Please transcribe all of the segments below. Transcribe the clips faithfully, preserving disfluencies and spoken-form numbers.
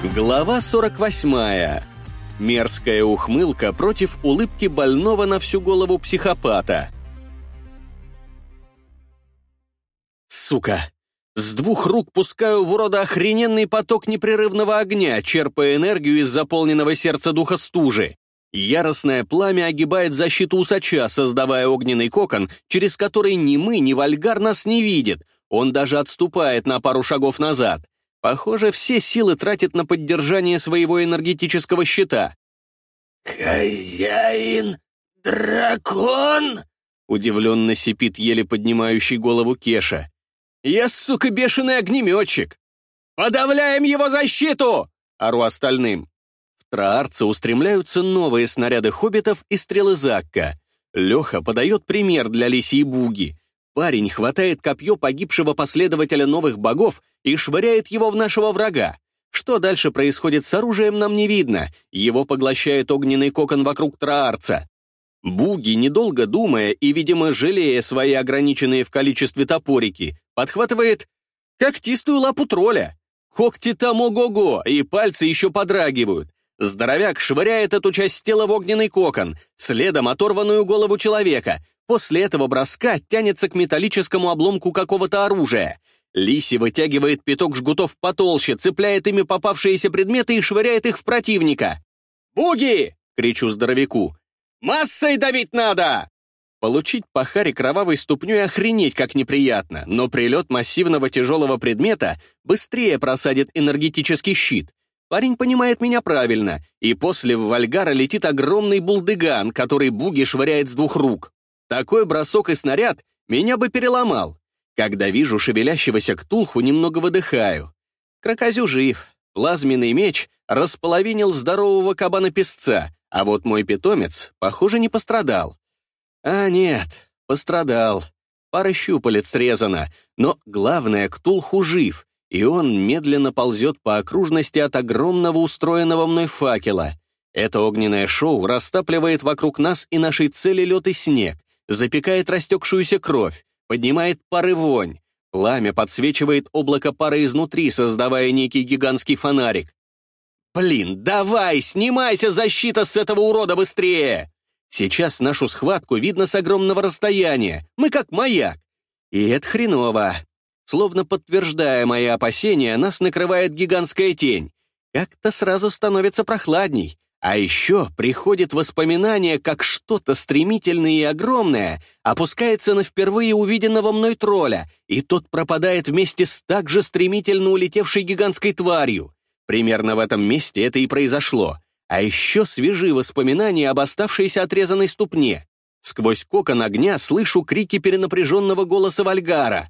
Глава сорок восьмая. Мерзкая ухмылка против улыбки больного на всю голову психопата. Сука! С двух рук пускаю в урода охрененный поток непрерывного огня, черпая энергию из заполненного сердца духа стужи. Яростное пламя огибает защиту усача, создавая огненный кокон, через который ни мы, ни Вальгар нас не видит. Он даже отступает на пару шагов назад. Похоже, все силы тратит на поддержание своего энергетического щита. «Хозяин, дракон!» — удивленно сипит еле поднимающий голову Кеша. «Я, сука, бешеный огнеметчик! Подавляем его защиту!» — ору остальным. В Троарца устремляются новые снаряды хоббитов и стрелы Закка. Леха подает пример для Лисии Буги. Парень хватает копье погибшего последователя новых богов и швыряет его в нашего врага. Что дальше происходит с оружием, нам не видно. Его поглощает огненный кокон вокруг Троарца. Буги, недолго думая и, видимо, жалея свои ограниченные в количестве топорики, подхватывает когтистую лапу тролля. Когти там ого-го, и пальцы еще подрагивают. Здоровяк швыряет эту часть тела в огненный кокон, следом оторванную голову человека. После этого броска тянется к металлическому обломку какого-то оружия. Лиси вытягивает пяток жгутов потолще, цепляет ими попавшиеся предметы и швыряет их в противника. «Буги!» — кричу здоровяку. «Массой давить надо!» Получить по харе кровавой ступней охренеть как неприятно, но прилет массивного тяжелого предмета быстрее просадит энергетический щит. Парень понимает меня правильно, и после в Вальгара летит огромный булдыган, который Буги швыряет с двух рук. Такой бросок и снаряд меня бы переломал. Когда вижу шевелящегося ктулху, немного выдыхаю. Кракозю жив. Плазменный меч располовинил здорового кабана-песца, а вот мой питомец, похоже, не пострадал. А нет, пострадал. Пара щупалец срезана, но главное, ктулху жив, и он медленно ползет по окружности от огромного устроенного мной факела. Это огненное шоу растапливает вокруг нас и нашей цели лед и снег, запекает растекшуюся кровь, поднимает пар и вонь. Пламя подсвечивает облако пара изнутри, создавая некий гигантский фонарик. «Блин, давай, снимайся, защита, с этого урода быстрее!» Сейчас нашу схватку видно с огромного расстояния, мы как маяк. И это хреново. Словно подтверждая мои опасения, нас накрывает гигантская тень. Как-то сразу становится прохладней. А еще приходит воспоминание, как что-то стремительное и огромное опускается на впервые увиденного мной тролля, и тот пропадает вместе с так же стремительно улетевшей гигантской тварью. Примерно в этом месте это и произошло. А еще свежи воспоминания об оставшейся отрезанной ступне. Сквозь кокон огня слышу крики перенапряженного голоса Вальгара.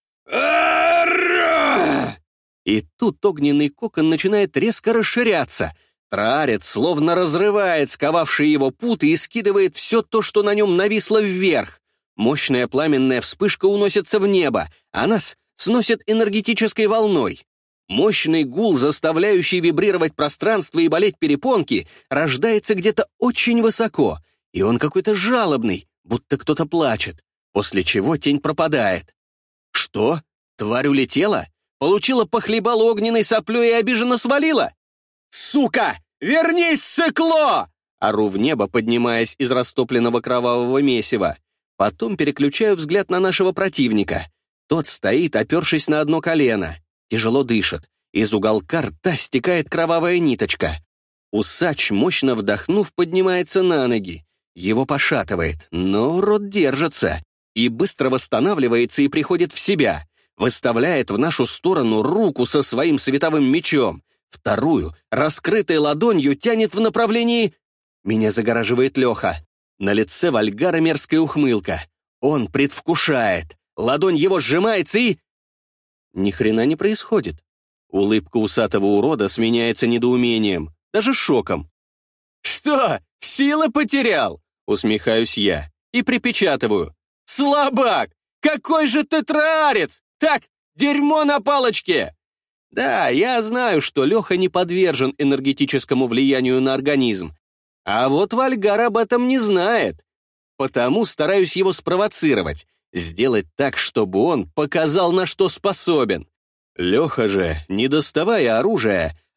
И тут огненный кокон начинает резко расширяться. Троарец словно разрывает сковавшие его путы и скидывает все то, что на нем нависло, вверх. Мощная пламенная вспышка уносится в небо, а нас сносит энергетической волной. Мощный гул, заставляющий вибрировать пространство и болеть перепонки, рождается где-то очень высоко, и он какой-то жалобный, будто кто-то плачет, после чего тень пропадает. Что? Тварь улетела? Получила похлебала огненной соплей и обиженно свалила? «Сука! Вернись, сыкло!» Ору в небо, поднимаясь из растопленного кровавого месива. Потом переключаю взгляд на нашего противника. Тот стоит, опершись на одно колено. Тяжело дышит. Из уголка рта стекает кровавая ниточка. Усач, мощно вдохнув, поднимается на ноги. Его пошатывает, но рот держится. И быстро восстанавливается и приходит в себя. Выставляет в нашу сторону руку со своим световым мечом. Вторую, раскрытой ладонью, тянет в направлении... Меня загораживает Леха. На лице Вальгара мерзкая ухмылка. Он предвкушает. Ладонь его сжимается и... Ни хрена не происходит. Улыбка усатого урода сменяется недоумением, даже шоком. «Что, силы потерял?» — усмехаюсь я и припечатываю. «Слабак! Какой же ты троарец! Так, дерьмо на палочке!» Да, я знаю, что Леха не подвержен энергетическому влиянию на организм, а вот Вальгар об этом не знает. Потому стараюсь его спровоцировать, сделать так, чтобы он показал, на что способен. Леха же, не доставая оружия,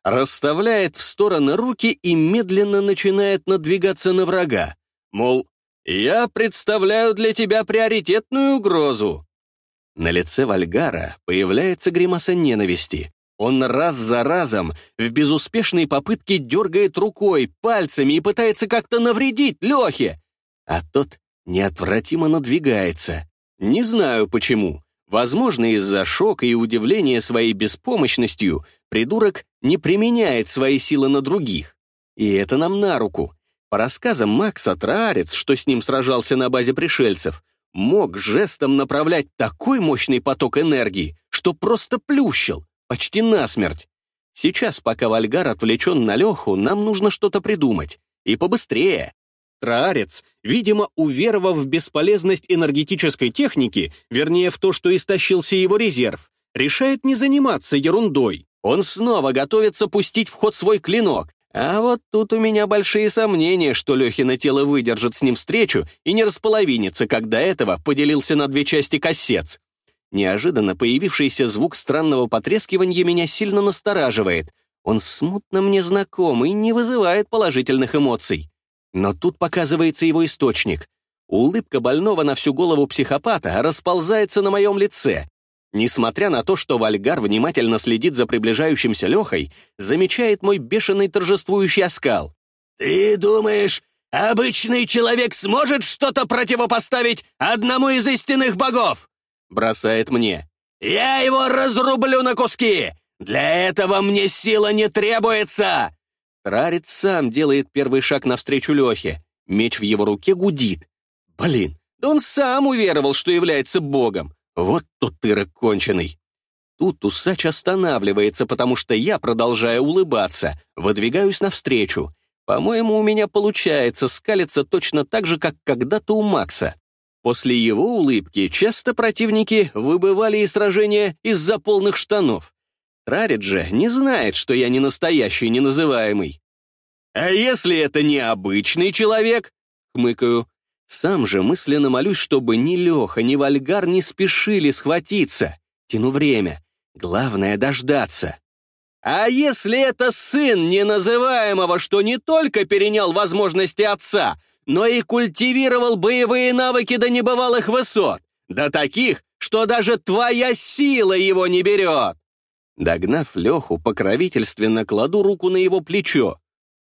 расставляет в стороны руки и медленно начинает надвигаться на врага. Мол, я представляю для тебя приоритетную угрозу. На лице Вальгара появляется гримаса ненависти. Он раз за разом в безуспешной попытке дергает рукой, пальцами и пытается как-то навредить Лехе. А тот неотвратимо надвигается. Не знаю почему. Возможно, из-за шока и удивления своей беспомощностью придурок не применяет свои силы на других. И это нам на руку. По рассказам Макса, Траарец, что с ним сражался на базе пришельцев, мог жестом направлять такой мощный поток энергии, что просто плющил, почти насмерть. Сейчас, пока Вальгар отвлечен на Леху, нам нужно что-то придумать. И побыстрее. Траарец, видимо, уверовав в бесполезность энергетической техники, вернее, в то, что истощился его резерв, решает не заниматься ерундой. Он снова готовится пустить в ход свой клинок. А вот тут у меня большие сомнения, что Лехино тело выдержит с ним встречу и не располовинится, как до этого поделился на две части кассец. Неожиданно появившийся звук странного потрескивания меня сильно настораживает. Он смутно мне знаком и не вызывает положительных эмоций. Но тут показывается его источник. Улыбка больного на всю голову психопата расползается на моем лице. Несмотря на то, что Вальгар внимательно следит за приближающимся Лехой, замечает мой бешеный торжествующий оскал. «Ты думаешь, обычный человек сможет что-то противопоставить одному из истинных богов?» Бросает мне. «Я его разрублю на куски! Для этого мне сила не требуется!» Траарец сам делает первый шаг навстречу Лехе. Меч в его руке гудит. Блин, да он сам уверовал, что является богом. Вот тут тырок конченый. Тут усач останавливается, потому что я, продолжая улыбаться, выдвигаюсь навстречу. По-моему, у меня получается скалиться точно так же, как когда-то у Макса. После его улыбки часто противники выбывали из сражения из-за полных штанов. Траарец же не знает, что я не настоящий, неназываемый. «А если это не обычный человек?» — хмыкаю. Сам же мысленно молюсь, чтобы ни Леха, ни Вальгар не спешили схватиться. Тяну время. Главное — дождаться. «А если это сын неназываемого, что не только перенял возможности отца, но и культивировал боевые навыки до небывалых высот, до таких, что даже твоя сила его не берет?» Догнав Леху, покровительственно кладу руку на его плечо.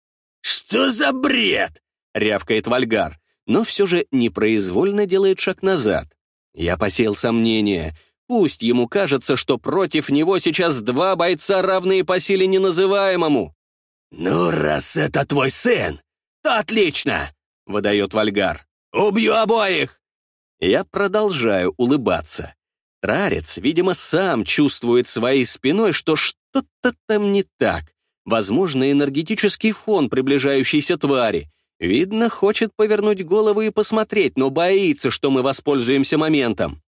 «Что за бред?» — рявкает Вальгар, но все же непроизвольно делает шаг назад. Я посеял сомнения. Пусть ему кажется, что против него сейчас два бойца, равные по силе неназываемому. «Ну, раз это твой сын, то отлично!» — выдает Вальгар. «Убью обоих!» Я продолжаю улыбаться. Траарец, видимо, сам чувствует своей спиной, что что-то там не так. Возможно, энергетический фон приближающейся твари. Видно, хочет повернуть голову и посмотреть, но боится, что мы воспользуемся моментом.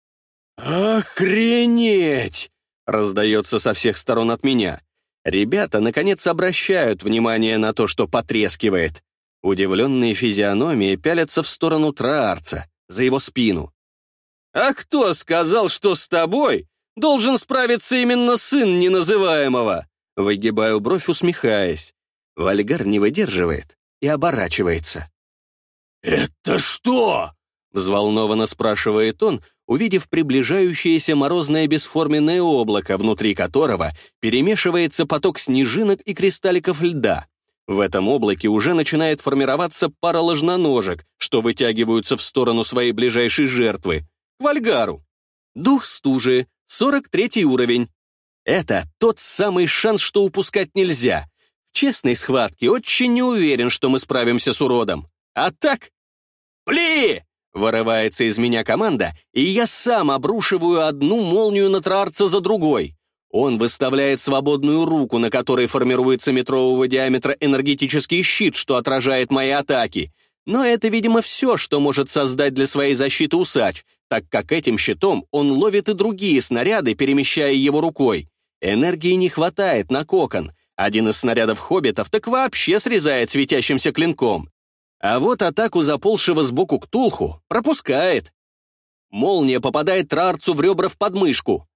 «Охренеть!» — раздается со всех сторон от меня. Ребята, наконец, обращают внимание на то, что потрескивает. Удивленные физиономии пялятся в сторону Траарца, за его спину. «А кто сказал, что с тобой должен справиться именно сын неназываемого?» Выгибаю бровь, усмехаясь. Вальгар не выдерживает и оборачивается. «Это что?» — взволнованно спрашивает он, увидев приближающееся морозное бесформенное облако, внутри которого перемешивается поток снежинок и кристалликов льда. В этом облаке уже начинает формироваться пара ложноножек, что вытягиваются в сторону своей ближайшей жертвы — к Вальгару. Дух стужи, сорок третий уровень. Это тот самый шанс, что упускать нельзя. В честной схватке очень не уверен, что мы справимся с уродом. А так... «Пли!» — вырывается из меня команда, и я сам обрушиваю одну молнию на Траарца за другой. Он выставляет свободную руку, на которой формируется метрового диаметра энергетический щит, что отражает мои атаки. Но это, видимо, все, что может создать для своей защиты усач, так как этим щитом он ловит и другие снаряды, перемещая его рукой. Энергии не хватает на кокон. Один из снарядов хоббитов так вообще срезает светящимся клинком. А вот атаку заползшего сбоку Ктулху пропускает. Молния попадает Траарцу в ребра в подмышку.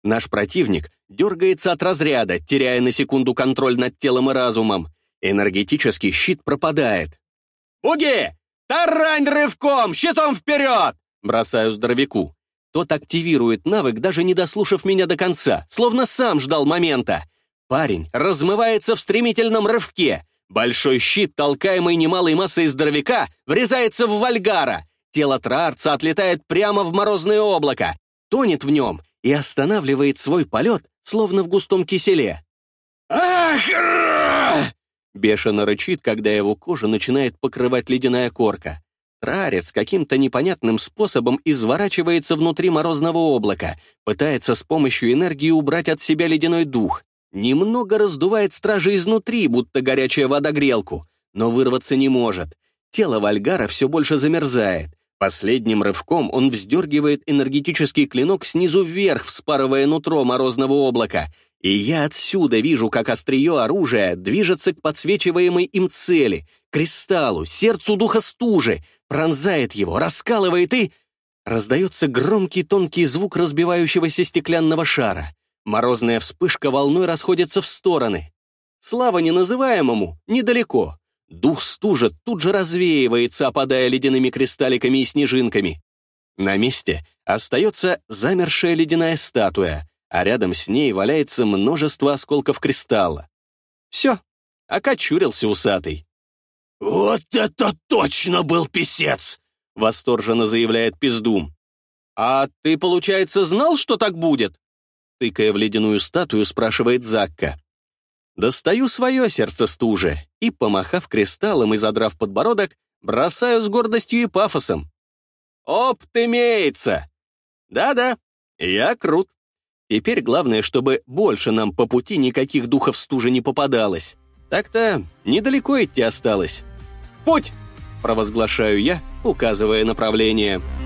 Наш противник дергается от разряда, теряя на секунду контроль над телом и разумом. Энергетический щит пропадает. «Буги! Тарань рывком! Щитом вперед!» Бросаю здоровяку. Тот активирует навык, даже не дослушав меня до конца, словно сам ждал момента. Парень размывается в стремительном рывке. Большой щит, толкаемый немалой массой здоровяка, врезается в Вальгара. Тело Траарца отлетает прямо в морозное облако, тонет в нем и останавливает свой полет, словно в густом киселе. «Ах!» бешено рычит, когда его кожу начинает покрывать ледяная корка. Траарец каким-то непонятным способом изворачивается внутри морозного облака, пытается с помощью энергии убрать от себя ледяной дух. Немного раздувает стражи изнутри, будто горячая вода грелку, но вырваться не может. Тело Вальгара все больше замерзает. Последним рывком он вздергивает энергетический клинок снизу вверх, вспарывая нутро морозного облака. И я отсюда вижу, как острие оружия движется к подсвечиваемой им цели, кристаллу, сердцу духа стужи, пронзает его, раскалывает и... Раздается громкий тонкий звук разбивающегося стеклянного шара. Морозная вспышка волной расходится в стороны. Слава неназываемому недалеко. Дух стужи тут же развеивается, опадая ледяными кристалликами и снежинками. На месте остается замершая ледяная статуя, а рядом с ней валяется множество осколков кристалла. Все, окочурился усатый. «Вот это точно был писец!» — восторженно заявляет Пиздум. «А ты, получается, знал, что так будет?» Тыкая в ледяную статую, спрашивает Закка. Достаю свое сердце стужи и, помахав кристаллом и задрав подбородок, бросаю с гордостью и пафосом. Опыт имеется! Да-да, я крут. Теперь главное, чтобы больше нам по пути никаких духов стужи не попадалось. Так-то недалеко идти осталось. «Путь!» — провозглашаю я, указывая направление.